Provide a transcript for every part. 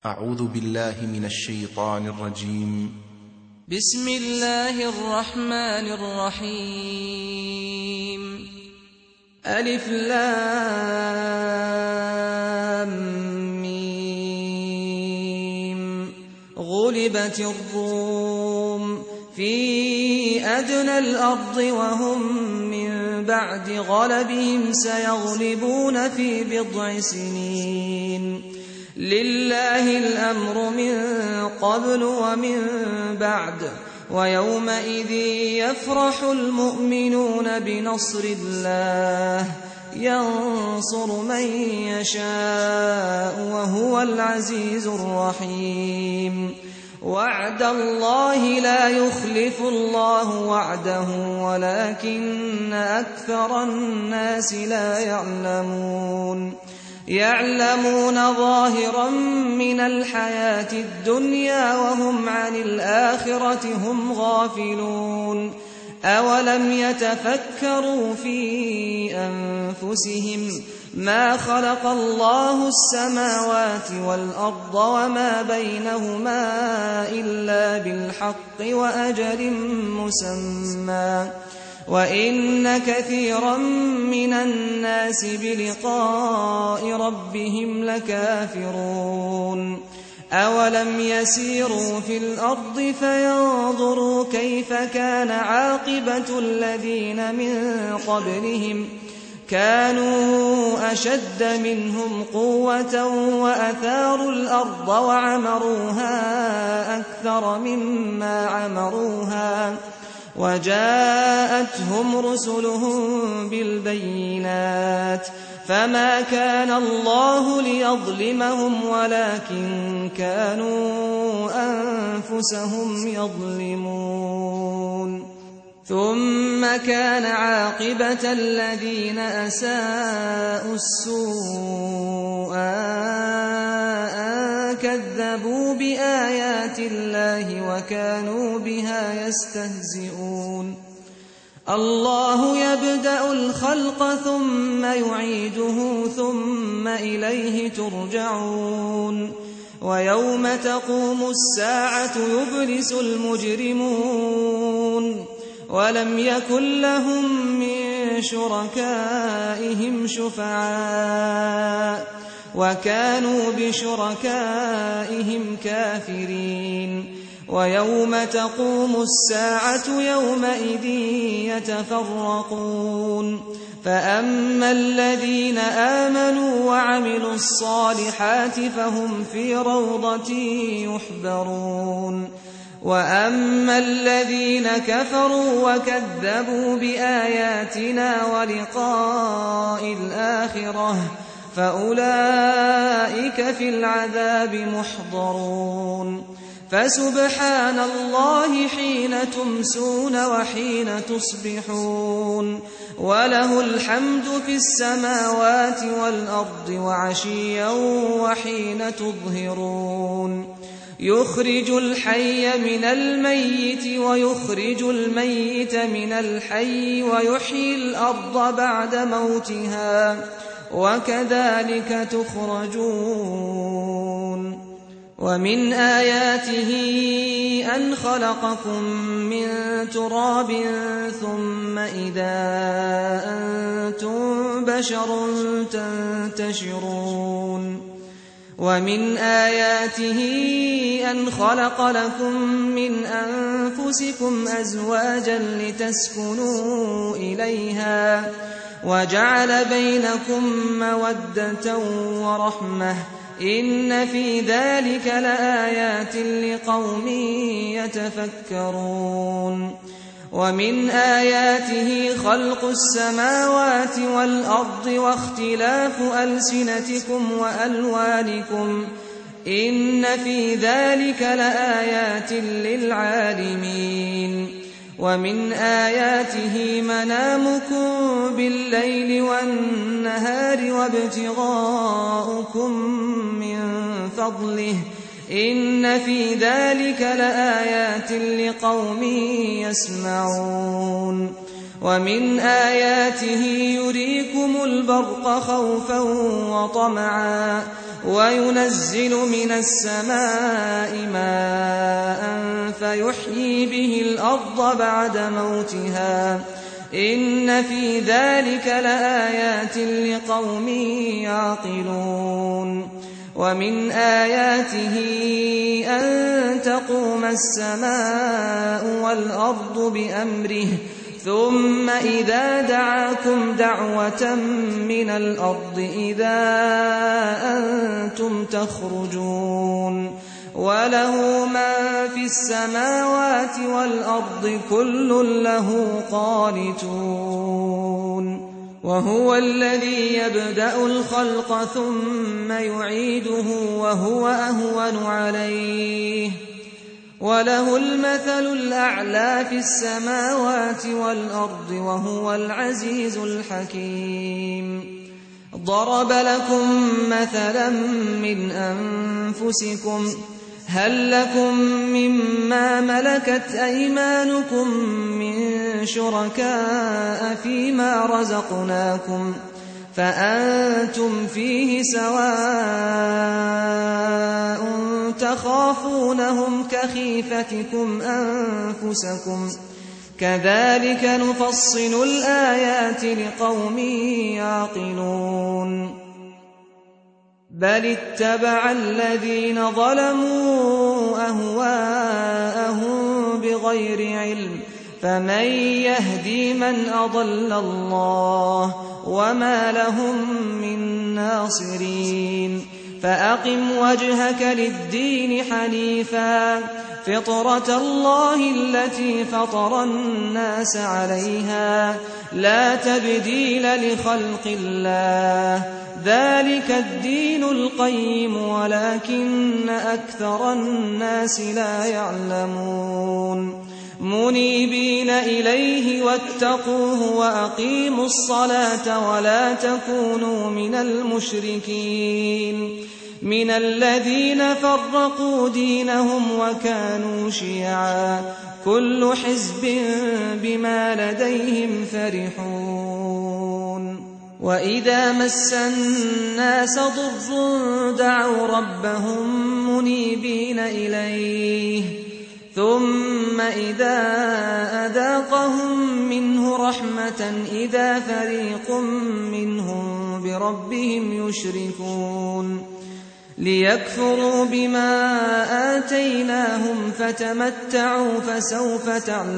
أعوذ بالله من الشيطان الرجيم. بسم الله الرحمن الرحيم. ألف لام ميم. غلبت الروم في أدنى الأرض وهم من بعد غلبهم سيغلبون في بضع سنين. لله الأمر من قبل ومن بعد ويومئذ يفرح المؤمنون بنصر الله ينصر من يشاء وهو العزيز الرحيم. وعد الله لا يخلف الله وعده ولكن أكثر الناس لا يعلمون ظاهرا من الحياة الدنيا وهم عن الآخرة هم غافلون. أولم يتفكروا في أنفسهم ما خلق الله السماوات والأرض وما بينهما إلا بالحق وأجل مسمى وإن كثيرا من الناس بلقاء ربهم لكافرون. أولم يسيروا في الأرض فينظروا كيف كان عاقبة الذين من قبلهم كانوا أشد منهم قوة وأثاروا الأرض وعمروها أكثر مما عمروها وجاءتهم رسلهم بالبينات فما كان الله ليظلمهم ولكن كانوا أنفسهم يظلمون. ثم كان عاقبة الذين أساءوا السوء أن كذبوا بآيات الله وكانوا بها يستهزئون. الله يبدأ الخلق ثم يعيده ثم إليه ترجعون. ويوم تقوم الساعة يبلس المجرمون ولم يكن لهم من شركائهم شفعاء وكانوا بشركائهم كافرين. ويوم تقوم الساعة يومئذ يتفرقون فأما الذين آمنوا وعملوا الصالحات فهم في روضة يحبرون. وأما الذين كفروا وكذبوا بآياتنا ولقاء الآخرة فأولئك في العذاب محضرون. فسبحان الله حين تمسون وحين تصبحون وله الحمد في السماوات والأرض وعشيا وحين تظهرون. يخرج الحي من الميت ويخرج الميت من الحي ويحيي الأرض بعد موتها وكذلك تخرجون. ومن آياته أن خلقكم من تراب ثم إذا أنتم بشر تنتشرون. ومن آياته أن خلق لكم من أنفسكم أزواجا لتسكنوا إليها وجعل بينكم مودة ورحمة إن في ذلك لآيات لقوم يتفكرون. ومن آياته خلق السماوات والأرض واختلاف ألسنتكم وألوانكم إن في ذلك لآيات للعالمين. ومن آياته منامكم بالليل والنهار وابتغاؤكم من فضله إن في ذلك لآيات لقوم يسمعون. ومن آياته يريكم البرق خوفا وطمعا وينزل من السماء ماء فيحيي به الأرض بعد موتها إن في ذلك لآيات لقوم يعقلون ومن آياته أن تقوم السماء والأرض بأمره ثم إذا دعاكم دعوة من الأرض إذا أنتم تخرجون وله ما في السماوات والأرض كل له قانتون وهو الذي يبدأ الخلق ثم يعيده وهو أهون عليه وله المثل الأعلى في السماوات والأرض وهو العزيز الحكيم ضرب لكم مثلا من أنفسكم هل لكم مما ملكت أيمانكم من شركاء فيما رزقناكم فأنتم فيه سواء تخافونهم كخيفتكم أنفسكم كذلك نفصل الآيات لقوم يعقلون بل اتبع الذين ظلموا أهواءهم بغير علم فمن يهدي من أضل الله وما لهم من ناصرين فأقم وجهك للدين حنيفا فطرة الله التي فطر الناس عليها لا تبديل لخلق الله ذلك الدين القيم ولكن أكثر الناس لا يعلمون منيبين إليه واتقوه وأقيموا الصلاة ولا تكونوا من المشركين من الذين فرقوا دينهم وكانوا شيعا كل حزب بما لديهم فرحون وإذا مس الناس ضر دعوا ربهم منيبين إليه ثم إذا أذاقهم منه رحمة إذا فريق منهم بربهم يشركون ليكفروا بما آتيناهم فتمتعوا فسوف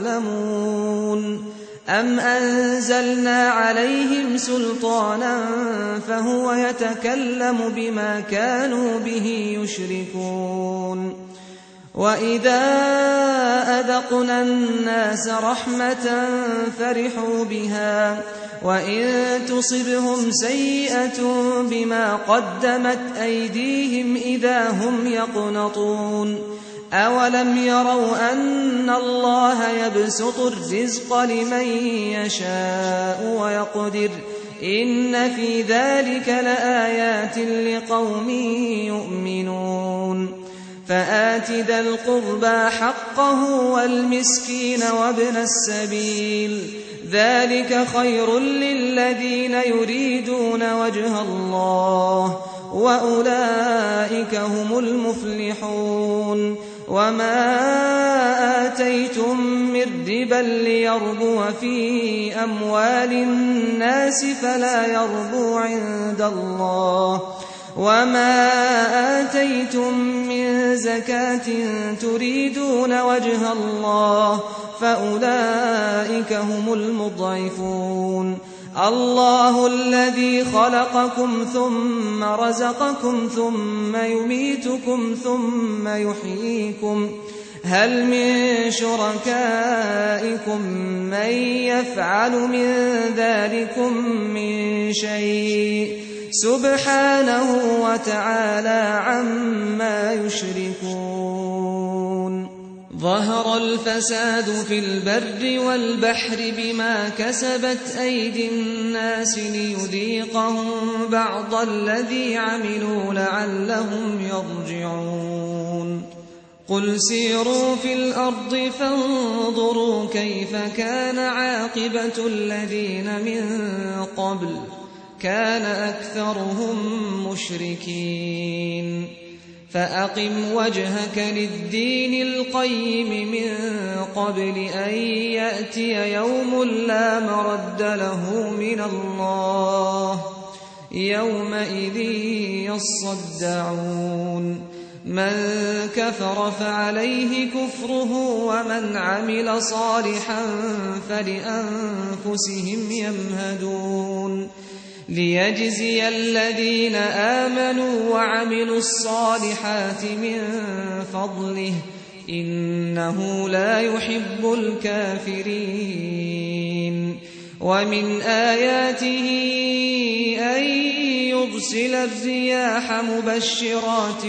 تعلمون أم أنزلنا عليهم سلطانا فهو يتكلم بما كانوا به يشركون وإذا أذقنا الناس رحمة فرحوا بها وإن تصبهم سيئة بما قدمت أيديهم إذا هم يقنطون أولم يروا أن الله يبسط الرزق لمن يشاء ويقدر إن في ذلك لآيات لقوم يؤمنون فآت ذا القربى حقه والمسكين وابن السبيل ذلك خير للذين يريدون وجه الله وأولئك هم المفلحون وما آتيتم من ربا ليربو في أموال الناس فلا يربو عند الله وما آتيتم من زكاة تريدون وجه الله فأولئك هم المضعفون الله الذي خلقكم ثم رزقكم ثم يميتكم ثم يحييكم هل من شركائكم من يفعل من ذلكم من شيء سبحانه وتعالى عما يشركون ظهر الفساد في البر والبحر بما كسبت أيدي الناس ليذيقهم بعض الذي عملوا لعلهم يرجعون قل سيروا في الأرض فانظروا كيف كان عاقبة الذين من قبل كان أكثرهم مشركين فأقم وجهك للدين القيم من قبل أن يأتي يوم لا مرد له من الله يومئذ يصدعون من كفر فعليه كفره ومن عمل صالحا فلأنفسهم يمهدون ليجزي الذين آمنوا وعملوا الصالحات من فضله إنه لا يحب الكافرين ومن آياته أن يرسل الرياح مبشرات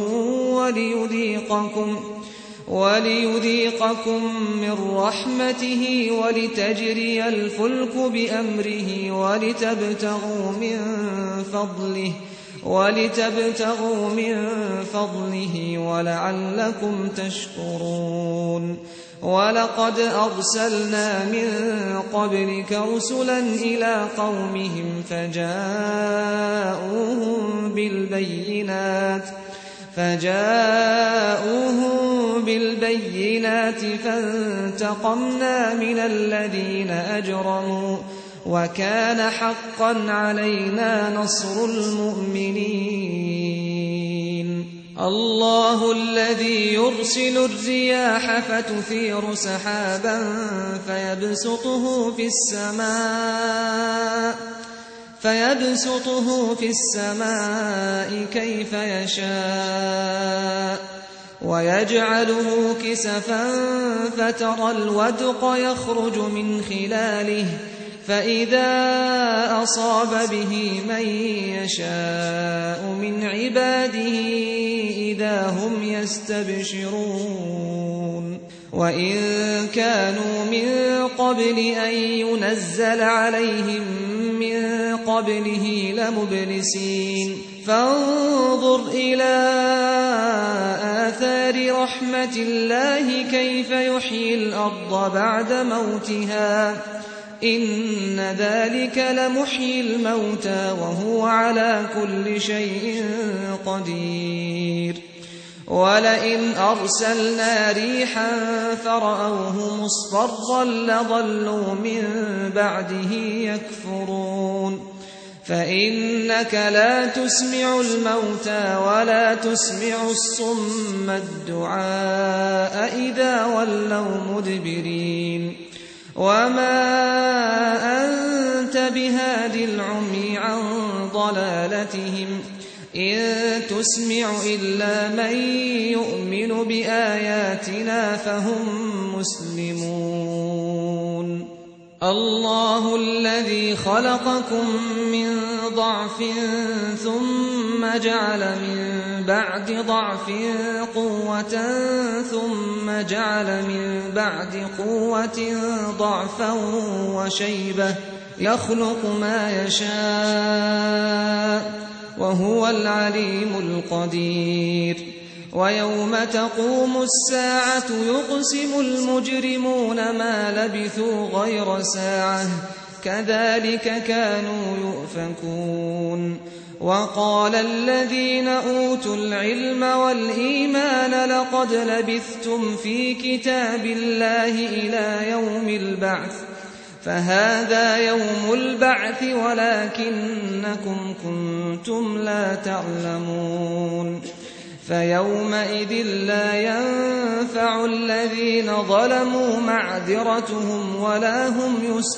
وليذيقكم من رحمته ولتجري الفلك بأمره ولتبتغوا من فضله ولعلكم تشكرون ولقد أرسلنا من قبلك رسلا إلى قومهم فجاءوهم بالبينات فانتقمنا من الذين أجرموا وكان حقا علينا نصر المؤمنين الله الذي يرسل الرياح فتثير سحابا فيبسطه في السماء كيف يشاء ويجعله كسفا فترى الودق يخرج من خلاله فإذا أصاب به من يشاء من عباده إذا هم يستبشرون وإن كانوا من قبل أن ينزل عليهم من قبله لمبلسين فانظر إلى آثار رحمة الله كيف يحيي الأرض بعد موتها إن ذلك لمحيي الموتى وهو على كل شيء قدير ولئن أرسلنا ريحا فرأوه مصفرا لظلوا من بعده يكفرون فإنك لا تسمع الموتى ولا تسمع الصم الدعاء إذا ولوا مدبرين وما أنت بهاد العمي عن ضلالتهم إن تسمع إلا من يؤمن بآياتنا فهم مسلمون الله الذي خلقكم من ضعف ثم جعل من بعد ضعف قوة ثم جعل من بعد قوة ضعفا وشيبة يخلق ما يشاء وهو العليم القدير ويوم تقوم الساعة يقسم المجرمون ما لبثوا غير ساعة كذلك كانوا يؤفكون وقال الذين أوتوا العلم والإيمان لقد لبثتم في كتاب الله إلى يوم البعث فهذا يوم البعث ولكنكم كنتم لا تعلمون فيومئذ لا ينفع الذين ظلموا معذرتهم ولا هم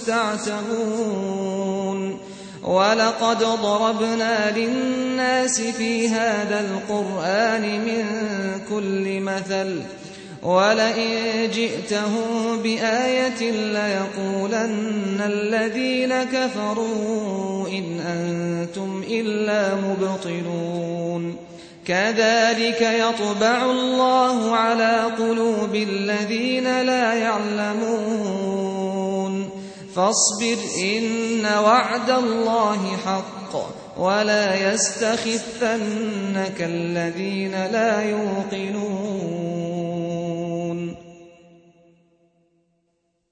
يستعتبون ولقد ضربنا للناس في هذا القرآن من كل مثل ولئن جئتهم بآية ليقولن الذين كفروا إن أنتم إلا مبطلون كذلك يطبع الله على قلوب الذين لا يعلمون فاصبر إن وعد الله حق ولا يستخفنك الذين لا يوقنون